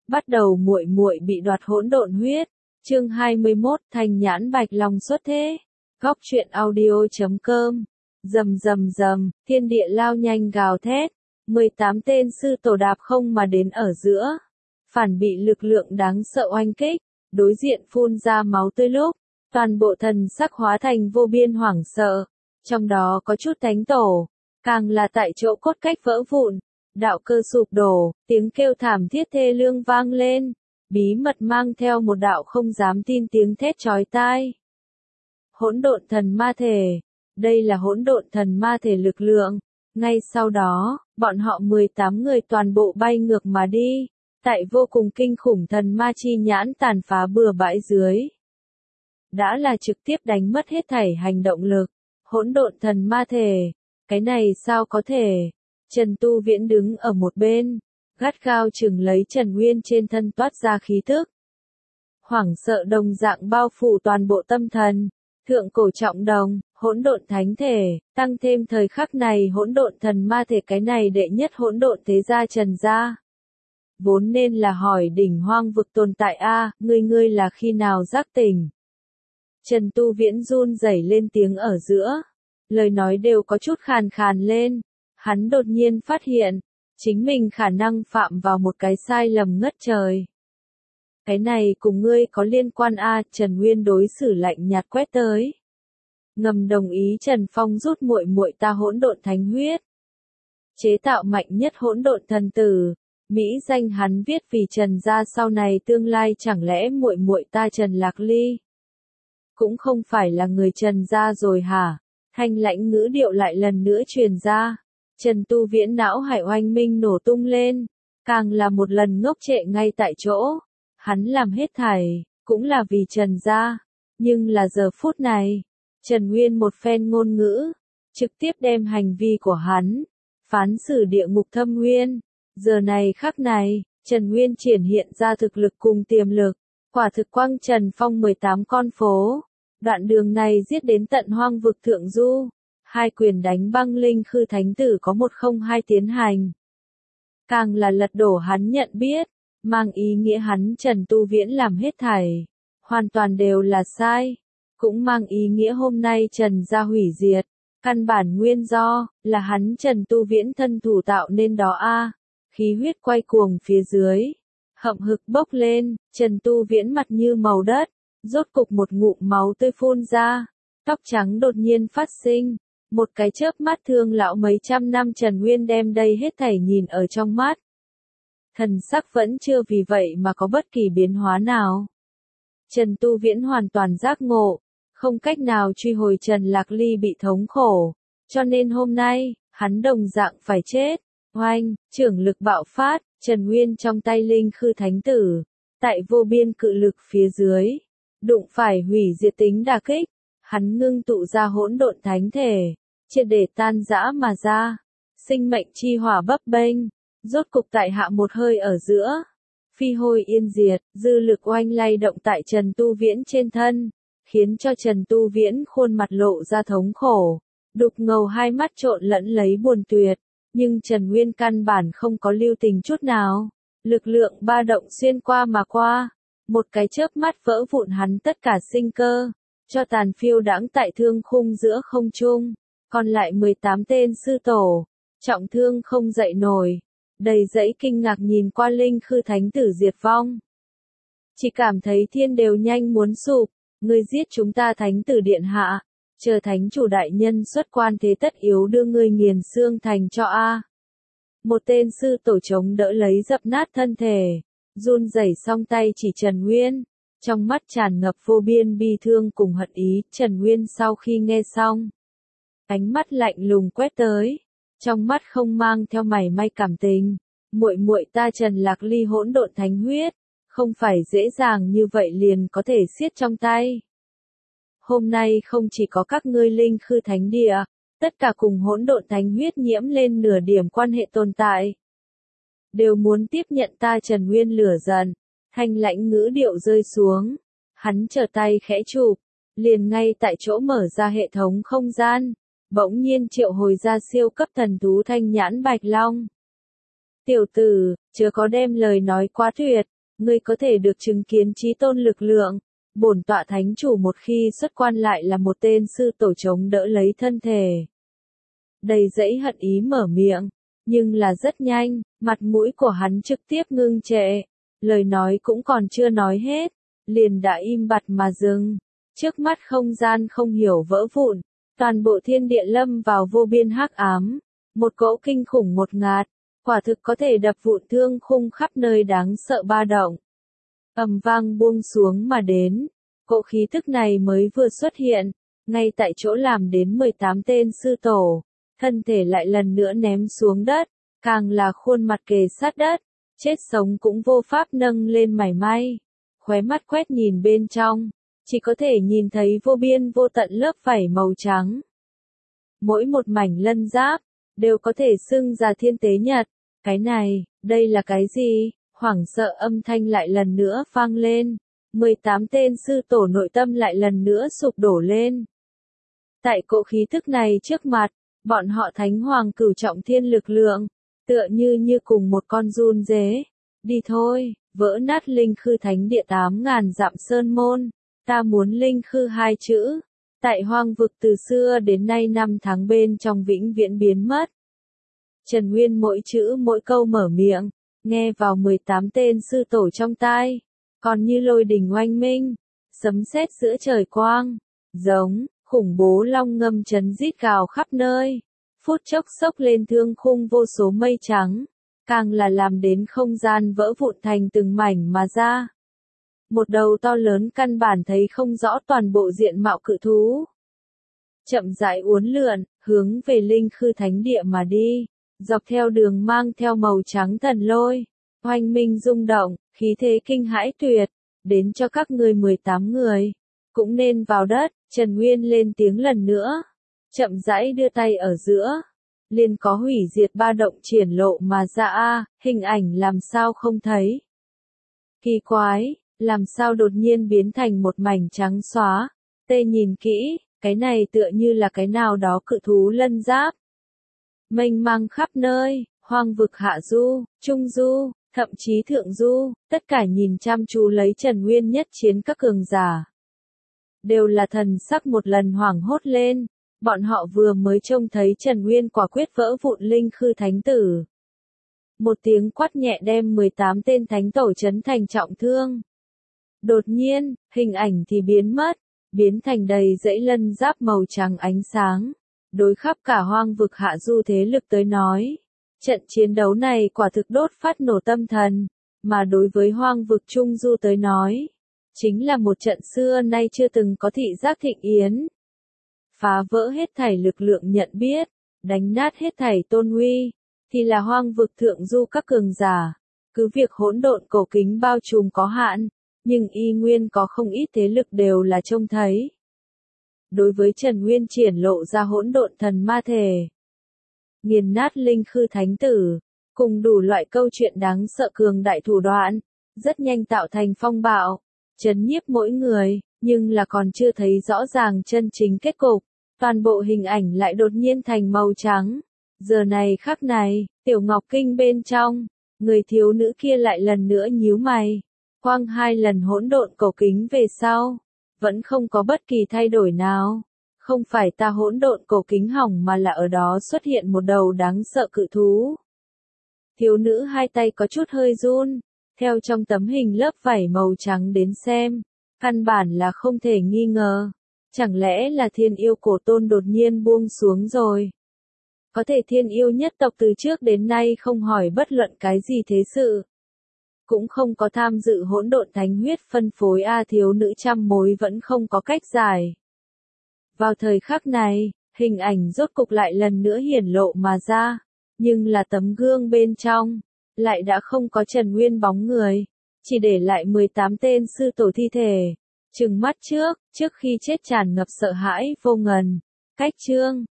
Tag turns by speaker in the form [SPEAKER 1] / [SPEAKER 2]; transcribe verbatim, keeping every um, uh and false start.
[SPEAKER 1] Bắt đầu muội muội bị đoạt hỗn độn huyết. Chương hai mươi mốt, Thanh Nhãn Bạch Long xuất thế. Góc truyện audio chấm com. Rầm rầm rầm, thiên địa lao nhanh gào thét. mười tám tên sư tổ đạp không mà đến ở giữa. Phản bị lực lượng đáng sợ oanh kích, đối diện phun ra máu tươi lúc, toàn bộ thần sắc hóa thành vô biên hoảng sợ. Trong đó có chút thánh tổ, càng là tại chỗ cốt cách vỡ vụn, đạo cơ sụp đổ, tiếng kêu thảm thiết thê lương vang lên, bí mật mang theo một đạo không dám tin tiếng thét chói tai. Hỗn độn thần ma thể, đây là hỗn độn thần ma thể lực lượng. Ngay sau đó, bọn họ mười tám người toàn bộ bay ngược mà đi, tại vô cùng kinh khủng thần ma chi nhãn tàn phá bừa bãi dưới. Đã là trực tiếp đánh mất hết thảy hành động lực, hỗn độn thần ma thể, cái này sao có thể? Trần Tu Viễn đứng ở một bên, gắt gao chừng lấy Trần Nguyên trên thân toát ra khí tức. Hoảng sợ đồng dạng bao phủ toàn bộ tâm thần, thượng cổ trọng đồng, hỗn độn thánh thể, tăng thêm thời khắc này hỗn độn thần ma thể cái này đệ nhất hỗn độn thế gia Trần gia. Vốn nên là hỏi đỉnh hoang vực tồn tại a, ngươi ngươi là khi nào giác tỉnh? Trần Tu Viễn run rẩy lên tiếng ở giữa, lời nói đều có chút khàn khàn lên. Hắn đột nhiên phát hiện, chính mình khả năng phạm vào một cái sai lầm ngất trời. Cái này cùng ngươi có liên quan a, Trần Nguyên đối xử lạnh nhạt quét tới. Ngầm đồng ý Trần Phong rút muội muội ta hỗn độn thánh huyết. Chế tạo mạnh nhất hỗn độn thần tử, mỹ danh hắn viết vì Trần gia sau này tương lai chẳng lẽ muội muội ta Trần Lạc Ly cũng không phải là người Trần gia rồi hả? Thanh lãnh ngữ điệu lại lần nữa truyền ra. Trần Tu Viễn não hải oanh minh nổ tung lên, càng là một lần ngốc trệ ngay tại chỗ. Hắn làm hết thảy, cũng là vì Trần gia. Nhưng là giờ phút này, Trần Nguyên một phen ngôn ngữ, trực tiếp đem hành vi của hắn, phán xử địa ngục thâm nguyên. Giờ này khắc này, Trần Nguyên triển hiện ra thực lực cùng tiềm lực, quả thực quăng Trần Phong mười tám con phố. Đoạn đường này giết đến tận hoang vực thượng du. Hai quyền đánh băng linh khư thánh tử có một không hai tiến hành. Càng là lật đổ hắn nhận biết, mang ý nghĩa hắn Trần Tu Viễn làm hết thảy, hoàn toàn đều là sai. Cũng mang ý nghĩa hôm nay Trần gia hủy diệt, căn bản nguyên do, là hắn Trần Tu Viễn thân thủ tạo nên đó a. Khí huyết quay cuồng phía dưới, hậm hực bốc lên, Trần Tu Viễn mặt như màu đất, rốt cục một ngụm máu tươi phun ra, tóc trắng đột nhiên phát sinh. Một cái chớp mắt thương lão mấy trăm năm Trần Nguyên đem đây hết thảy nhìn ở trong mắt. Thần sắc vẫn chưa vì vậy mà có bất kỳ biến hóa nào. Trần Tu Viễn hoàn toàn giác ngộ, không cách nào truy hồi Trần Lạc Ly bị thống khổ. Cho nên hôm nay, hắn đồng dạng phải chết. Oanh, trưởng lực bạo phát, Trần Nguyên trong tay linh khư thánh tử. Tại vô biên cự lực phía dưới, đụng phải hủy diệt tính đả kích. Hắn ngưng tụ ra hỗn độn thánh thể, triệt để tan rã mà ra, sinh mệnh chi hỏa bấp bênh, rốt cục tại hạ một hơi ở giữa, phi hôi yên diệt, dư lực oanh lay động tại Trần Tu Viễn trên thân, khiến cho Trần Tu Viễn khuôn mặt lộ ra thống khổ, đục ngầu hai mắt trộn lẫn lấy buồn tuyệt, nhưng Trần Nguyên căn bản không có lưu tình chút nào, lực lượng ba động xuyên qua mà qua, một cái chớp mắt vỡ vụn hắn tất cả sinh cơ. Cho tàn phiêu đãng tại thương khung giữa không trung, còn lại mười tám tên sư tổ, trọng thương không dậy nổi, đầy dẫy kinh ngạc nhìn qua linh khư thánh tử diệt vong. Chỉ cảm thấy thiên đều nhanh muốn sụp, ngươi giết chúng ta thánh tử điện hạ, chờ thánh chủ đại nhân xuất quan thế tất yếu đưa ngươi nghiền xương thành cho a. Một tên sư tổ chống đỡ lấy dập nát thân thể, run rẩy song tay chỉ Trần Nguyên. Trong mắt tràn ngập vô biên bi thương cùng hận ý, Trần Nguyên sau khi nghe xong, ánh mắt lạnh lùng quét tới, trong mắt không mang theo mảy may cảm tình. Muội muội ta Trần Lạc Ly hỗn độn thánh huyết, không phải dễ dàng như vậy liền có thể siết trong tay. Hôm nay không chỉ có các ngươi linh khư thánh địa, tất cả cùng hỗn độn thánh huyết nhiễm lên nửa điểm quan hệ tồn tại, đều muốn tiếp nhận ta Trần Nguyên lửa giận. Thanh lãnh ngữ điệu rơi xuống, hắn trở tay khẽ chụp, liền ngay tại chỗ mở ra hệ thống không gian, bỗng nhiên triệu hồi ra siêu cấp thần thú Thanh Nhãn Bạch Long. Tiểu tử, chớ có đem lời nói quá tuyệt, Ngươi có thể được chứng kiến chí tôn lực lượng. Bổn tọa thánh chủ một khi xuất quan lại là một tên sư tổ chống đỡ lấy thân thể. Đầy dẫy hận ý mở miệng, nhưng là rất nhanh, mặt mũi của hắn trực tiếp ngưng trệ. Lời nói cũng còn chưa nói hết, liền đã im bặt mà dừng. Trước mắt không gian không hiểu vỡ vụn, toàn bộ thiên địa lâm vào vô biên hắc ám. Một cỗ kinh khủng một ngạt, quả thực có thể đập vụn thương khung khắp nơi đáng sợ ba động. Ầm vang buông xuống mà đến, cỗ khí tức này mới vừa xuất hiện, ngay tại chỗ làm đến mười tám tên sư tổ, thân thể lại lần nữa ném xuống đất, càng là khuôn mặt kề sát đất, chết sống cũng vô pháp nâng lên mảy may. Khóe mắt quét nhìn bên trong, chỉ có thể nhìn thấy vô biên vô tận lớp vảy màu trắng. Mỗi một mảnh lân giáp, đều có thể xưng ra thiên tế nhật. Cái này, đây là cái gì? Hoảng sợ âm thanh lại lần nữa vang lên. mười tám tên sư tổ nội tâm lại lần nữa sụp đổ lên. Tại cỗ khí tức này trước mặt, bọn họ thánh hoàng cửu trọng thiên lực lượng, tựa như như cùng một con giun dế. Đi thôi, vỡ nát linh khư thánh địa tám ngàn dặm sơn môn. Ta muốn linh khư hai chữ. Tại hoang vực từ xưa đến nay năm tháng bên trong vĩnh viễn biến mất. Trần Nguyên mỗi chữ mỗi câu mở miệng, nghe vào mười tám tên sư tổ trong tai, còn như lôi đình oanh minh, sấm sét giữa trời quang, giống, khủng bố long ngâm chấn rít gào khắp nơi, phút chốc sốc lên thương khung vô số mây trắng, càng là làm đến không gian vỡ vụn thành từng mảnh mà ra. Một đầu to lớn căn bản thấy không rõ toàn bộ diện mạo cự thú. Chậm rãi uốn lượn, hướng về linh khư thánh địa mà đi. Dọc theo đường mang theo màu trắng thần lôi, oanh minh rung động, khí thế kinh hãi tuyệt, đến cho các ngươi mười tám người, cũng nên vào đất. Trần Nguyên lên tiếng lần nữa, chậm rãi đưa tay ở giữa, liền có hủy diệt ba động triển lộ mà ra a, hình ảnh làm sao không thấy. Kỳ quái, làm sao đột nhiên biến thành một mảnh trắng xóa, tê nhìn kỹ, cái này tựa như là cái nào đó cự thú lân giáp. Mênh mang khắp nơi, hoang vực hạ du, trung du, thậm chí thượng du, tất cả nhìn chăm chú lấy Trần Nguyên nhất chiến các cường giả. Đều là thần sắc một lần hoảng hốt lên, bọn họ vừa mới trông thấy Trần Nguyên quả quyết vỡ vụn linh khư thánh tử. Một tiếng quát nhẹ đem mười tám tên thánh tổ chấn thành trọng thương. Đột nhiên, hình ảnh thì biến mất, biến thành đầy dãy lân giáp màu trắng ánh sáng. Đối khắp cả hoang vực hạ du thế lực tới nói, trận chiến đấu này quả thực đốt phát nổ tâm thần, mà đối với hoang vực trung du tới nói, chính là một trận xưa nay chưa từng có thị giác thịnh yến. Phá vỡ hết thảy lực lượng nhận biết, đánh nát hết thảy tôn uy, thì là hoang vực thượng du các cường giả. Cứ việc hỗn độn cổ kính bao trùm có hạn, nhưng y nguyên có không ít thế lực đều là trông thấy. Đối với Trần Nguyên triển lộ ra hỗn độn thần ma thể, nghiền nát linh khư thánh tử, cùng đủ loại câu chuyện đáng sợ cường đại thủ đoạn, rất nhanh tạo thành phong bạo, chấn nhiếp mỗi người, nhưng là còn chưa thấy rõ ràng chân chính kết cục, toàn bộ hình ảnh lại đột nhiên thành màu trắng. Giờ này khắc này, Tiểu Ngọc Kinh bên trong, người thiếu nữ kia lại lần nữa nhíu mày, quang hai lần hỗn độn cổ kính về sau. Vẫn không có bất kỳ thay đổi nào. Không phải ta hỗn độn cổ kính hỏng mà là ở đó xuất hiện một đầu đáng sợ cự thú. Thiếu nữ hai tay có chút hơi run, theo trong tấm hình lớp vảy màu trắng đến xem, căn bản là không thể nghi ngờ. Chẳng lẽ là thiên yêu cổ tôn đột nhiên buông xuống rồi? Có thể thiên yêu nhất tộc từ trước đến nay không hỏi bất luận cái gì thế sự. Cũng không có tham dự hỗn độn thánh huyết phân phối a thiếu nữ trăm mối vẫn không có cách giải. Vào thời khắc này, hình ảnh rốt cục lại lần nữa hiển lộ mà ra, nhưng là tấm gương bên trong, lại đã không có Trần Nguyên bóng người, chỉ để lại mười tám tên sư tổ thi thể. Trừng mắt trước, trước khi chết tràn ngập sợ hãi vô ngần. Cách chương